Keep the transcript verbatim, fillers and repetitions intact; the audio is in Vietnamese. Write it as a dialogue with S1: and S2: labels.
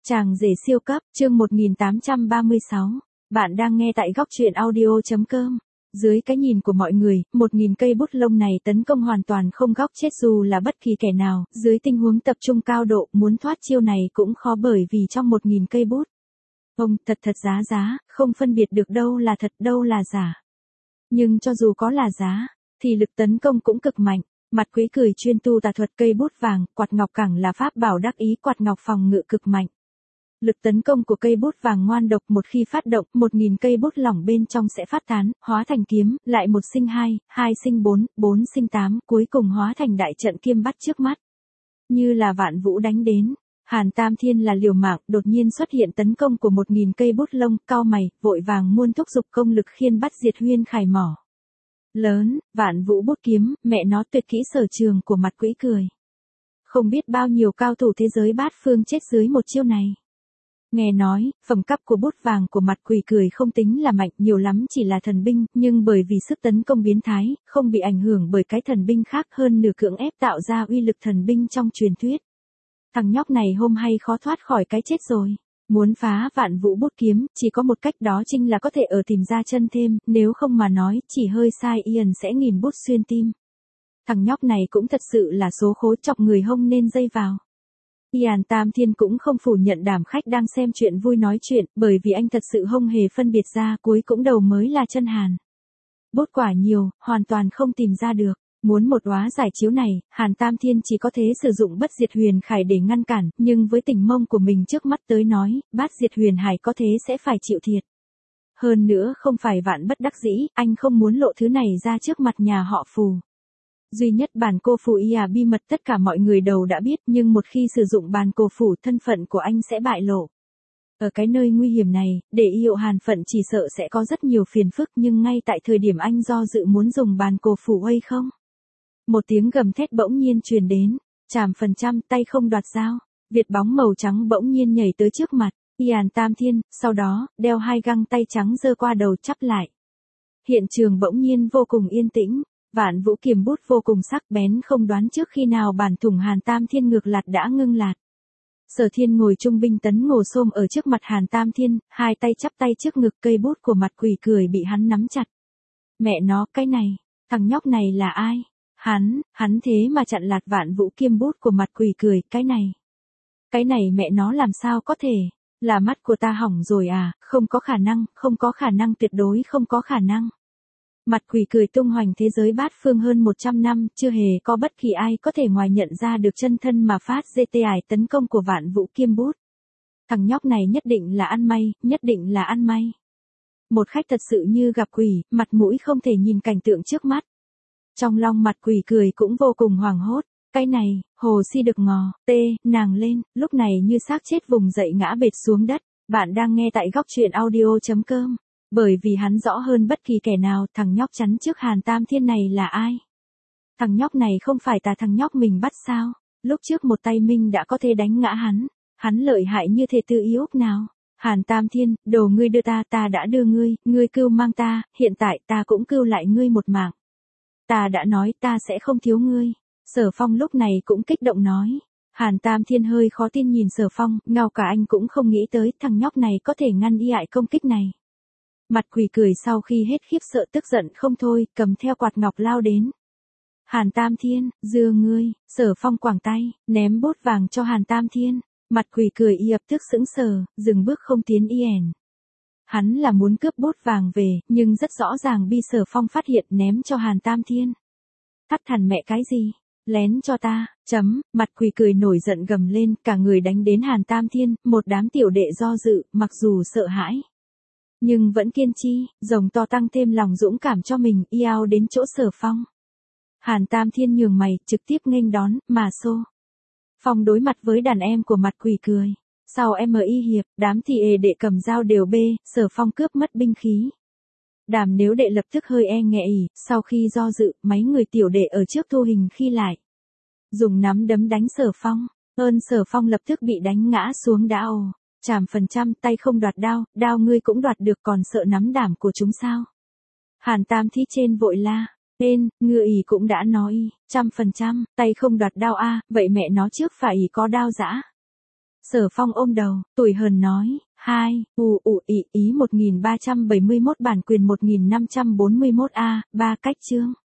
S1: Chàng rể siêu cấp, chương một nghìn tám trăm ba mươi sáu. Bạn đang nghe tại góc truyện audio.com. Dưới cái nhìn của mọi người, một nghìn cây bút lông này tấn công hoàn toàn không góc chết dù là bất kỳ kẻ nào, dưới tình huống tập trung cao độ, muốn thoát chiêu này cũng khó bởi vì trong một nghìn cây bút. Ông, thật thật giá giá, không phân biệt được đâu là thật đâu là giả. Nhưng cho dù có là giá, thì lực tấn công cũng cực mạnh. Mặt Quý cười chuyên tu tà thuật cây bút vàng, quạt ngọc cẳng là pháp bảo đắc ý, quạt ngọc phòng ngự cực mạnh. Lực tấn công của cây bút vàng ngoan độc, một khi phát động, một nghìn cây bút lỏng bên trong sẽ phát tán, hóa thành kiếm, lại một sinh hai, hai sinh bốn, bốn sinh tám, cuối cùng hóa thành đại trận kiêm bắt trước mắt. Như là vạn vũ đánh đến, Hàn Tam Thiên là liều mạng, đột nhiên xuất hiện tấn công của một nghìn cây bút lông, cau mày, vội vàng muôn thúc giục công lực khiên bắt diệt huyên khải mỏ. Lớn, vạn vũ bút kiếm, mẹ nó tuyệt kỹ sở trường của Mặt Quý cười. Không biết bao nhiêu cao thủ thế giới bát phương chết dưới một chiêu này. Nghe nói, phẩm cấp của bút vàng của Mặt Quỷ cười không tính là mạnh, nhiều lắm chỉ là thần binh, nhưng bởi vì sức tấn công biến thái, không bị ảnh hưởng bởi cái thần binh khác, hơn nửa cưỡng ép tạo ra uy lực thần binh trong truyền thuyết. Thằng nhóc này hôm hay khó thoát khỏi cái chết rồi. Muốn phá vạn vũ bút kiếm, chỉ có một cách, đó chính là có thể ở tìm ra chân thêm, nếu không mà nói, chỉ hơi sai Ian sẽ nghìn bút xuyên tim. Thằng nhóc này cũng thật sự là số khối, chọc người hông nên dây vào. Ian Tam Thiên cũng không phủ nhận đảm khách đang xem chuyện vui nói chuyện, bởi vì anh thật sự không hề phân biệt ra cuối cũng đầu mới là chân Hàn. Bút quả nhiều, hoàn toàn không tìm ra được. Muốn một oá giải chiếu này, Hàn Tam Thiên chỉ có thể sử dụng bất diệt huyền khải để ngăn cản, nhưng với tình mông của mình trước mắt tới nói, bát diệt huyền hải có thế sẽ phải chịu thiệt. Hơn nữa không phải vạn bất đắc dĩ, anh không muốn lộ thứ này ra trước mặt nhà họ Phù. Duy nhất bàn cô phù ia bí mật tất cả mọi người đầu đã biết, nhưng một khi sử dụng bàn cô phủ, thân phận của anh sẽ bại lộ. Ở cái nơi nguy hiểm này, để yêu Hàn phận chỉ sợ sẽ có rất nhiều phiền phức, nhưng ngay tại thời điểm anh do dự muốn dùng bàn cô phủ hay không. Một tiếng gầm thét bỗng nhiên truyền đến, chàm phần trăm, tay không đoạt dao, Việt bóng màu trắng bỗng nhiên nhảy tới trước mặt, Ian Tam Thiên, sau đó, đeo hai găng tay trắng giơ qua đầu chắp lại. Hiện trường bỗng nhiên vô cùng yên tĩnh. Vạn vũ kiềm bút vô cùng sắc bén, không đoán trước khi nào bản thủng Hàn Tam Thiên ngược lạt đã ngưng lạt. Sở Thiên ngồi trung binh tấn ngồi xôm ở trước mặt Hàn Tam Thiên, hai tay chắp tay trước ngực, cây bút của Mặt Quỷ cười bị hắn nắm chặt. Mẹ nó, cái này, thằng nhóc này là ai? Hắn, hắn thế mà chặn lạt vạn vũ kiêm bút của Mặt Quỷ cười, cái này. Cái này mẹ nó làm sao có thể? Là mắt của ta hỏng rồi à? Không có khả năng, không có khả năng, tuyệt đối không có khả năng. Mặt Quỷ cười tung hoành thế giới bát phương hơn một trăm năm, chưa hề có bất kỳ ai có thể ngoài nhận ra được chân thân mà phát giê tê i tấn công của vạn vũ kiêm bút. Thằng nhóc này nhất định là ăn may, nhất định là ăn may. Một khách thật sự như gặp quỷ, mặt mũi không thể nhìn cảnh tượng trước mắt. Trong lòng Mặt Quỷ cười cũng vô cùng hoảng hốt, cái này, hồ si được ngò, tê, nàng lên, lúc này như xác chết vùng dậy ngã bệt xuống đất. Bạn đang nghe tại góc truyện audio.com. Bởi vì hắn rõ hơn bất kỳ kẻ nào, thằng nhóc chắn trước Hàn Tam Thiên này là ai. Thằng nhóc này không phải là thằng nhóc mình bắt sao, lúc trước một tay mình đã có thể đánh ngã hắn, hắn lợi hại như thế tư yếu nào. Hàn Tam Thiên, đồ ngươi đưa ta, ta đã đưa ngươi, ngươi cưu mang ta, hiện tại ta cũng cưu lại ngươi một mạng. Ta đã nói ta sẽ không thiếu ngươi. Sở Phong lúc này cũng kích động nói. Hàn Tam Thiên hơi khó tin nhìn Sở Phong, ngao cả anh cũng không nghĩ tới thằng nhóc này có thể ngăn y ại công kích này. Mặt Quỷ cười sau khi hết khiếp sợ tức giận không thôi, cầm theo quạt ngọc lao đến. Hàn Tam Thiên, dưa ngươi, Sở Phong quàng tay, ném bút vàng cho Hàn Tam Thiên. Mặt Quỷ cười y ập tức sững sờ, dừng bước không tiến Ian. Hắn là muốn cướp bút vàng về, nhưng rất rõ ràng bị Sở Phong phát hiện, ném cho Hàn Tam Thiên. Thắt thằn mẹ cái gì? Lén cho ta, chấm, Mặt Quỷ cười nổi giận gầm lên, cả người đánh đến Hàn Tam Thiên, một đám tiểu đệ do dự, mặc dù sợ hãi. Nhưng vẫn kiên trì, rồng to tăng thêm lòng dũng cảm cho mình, yao đến chỗ Sở Phong. Hàn Tam Thiên nhường mày, trực tiếp nghênh đón, mà xô. Phong đối mặt với đàn em của Mặt Quỷ cười. Sau em y hiệp, đám thì ê đệ cầm dao đều bê, Sở Phong cướp mất binh khí. Đàm nếu đệ lập tức hơi e ngại ỉ, sau khi do dự, mấy người tiểu đệ ở trước thu hình khi lại. Dùng nắm đấm đánh Sở Phong, ơn Sở Phong lập tức bị đánh ngã xuống đã ồ. Chàm phần trăm, tay không đoạt đao, đao ngươi cũng đoạt được, còn sợ nắm đảm của chúng sao? Hàn Tam Thi trên vội la, lên, ngựa ỉ cũng đã nói, trăm phần trăm, tay không đoạt đao a, vậy mẹ nó trước phải ỉ có đao dã. Sở Phong ôm đầu, tủi hờn nói, hai, u u ý ý một nghìn ba trăm bảy mươi mốt bản quyền một nghìn năm trăm bốn mươi mốt A, ba cách chương.